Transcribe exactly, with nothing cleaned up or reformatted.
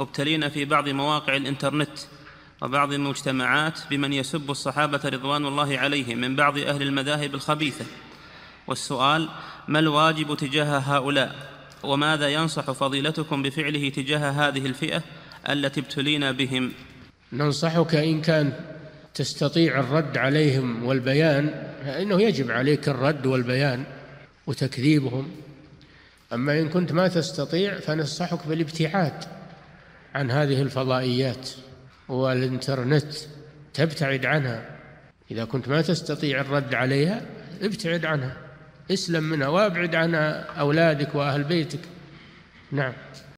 ابتلينا في بعض مواقع الإنترنت وبعض المجتمعات بمن يسب الصحابة رضوان الله عليهم من بعض أهل المذاهب الخبيثة. والسؤال: ما الواجب تجاه هؤلاء، وماذا ينصح فضيلتكم بفعله تجاه هذه الفئة التي ابتلينا بهم؟ ننصحك إن كان تستطيع الرد عليهم والبيان فإنه يجب عليك الرد والبيان وتكذيبهم. أما إن كنت ما تستطيع فننصحك بالابتعاد عن هذه الفضائيات والإنترنت، تبتعد عنها. إذا كنت ما تستطيع الرد عليها ابتعد عنها، اسلم منها وابعد عن أولادك وأهل بيتك. نعم.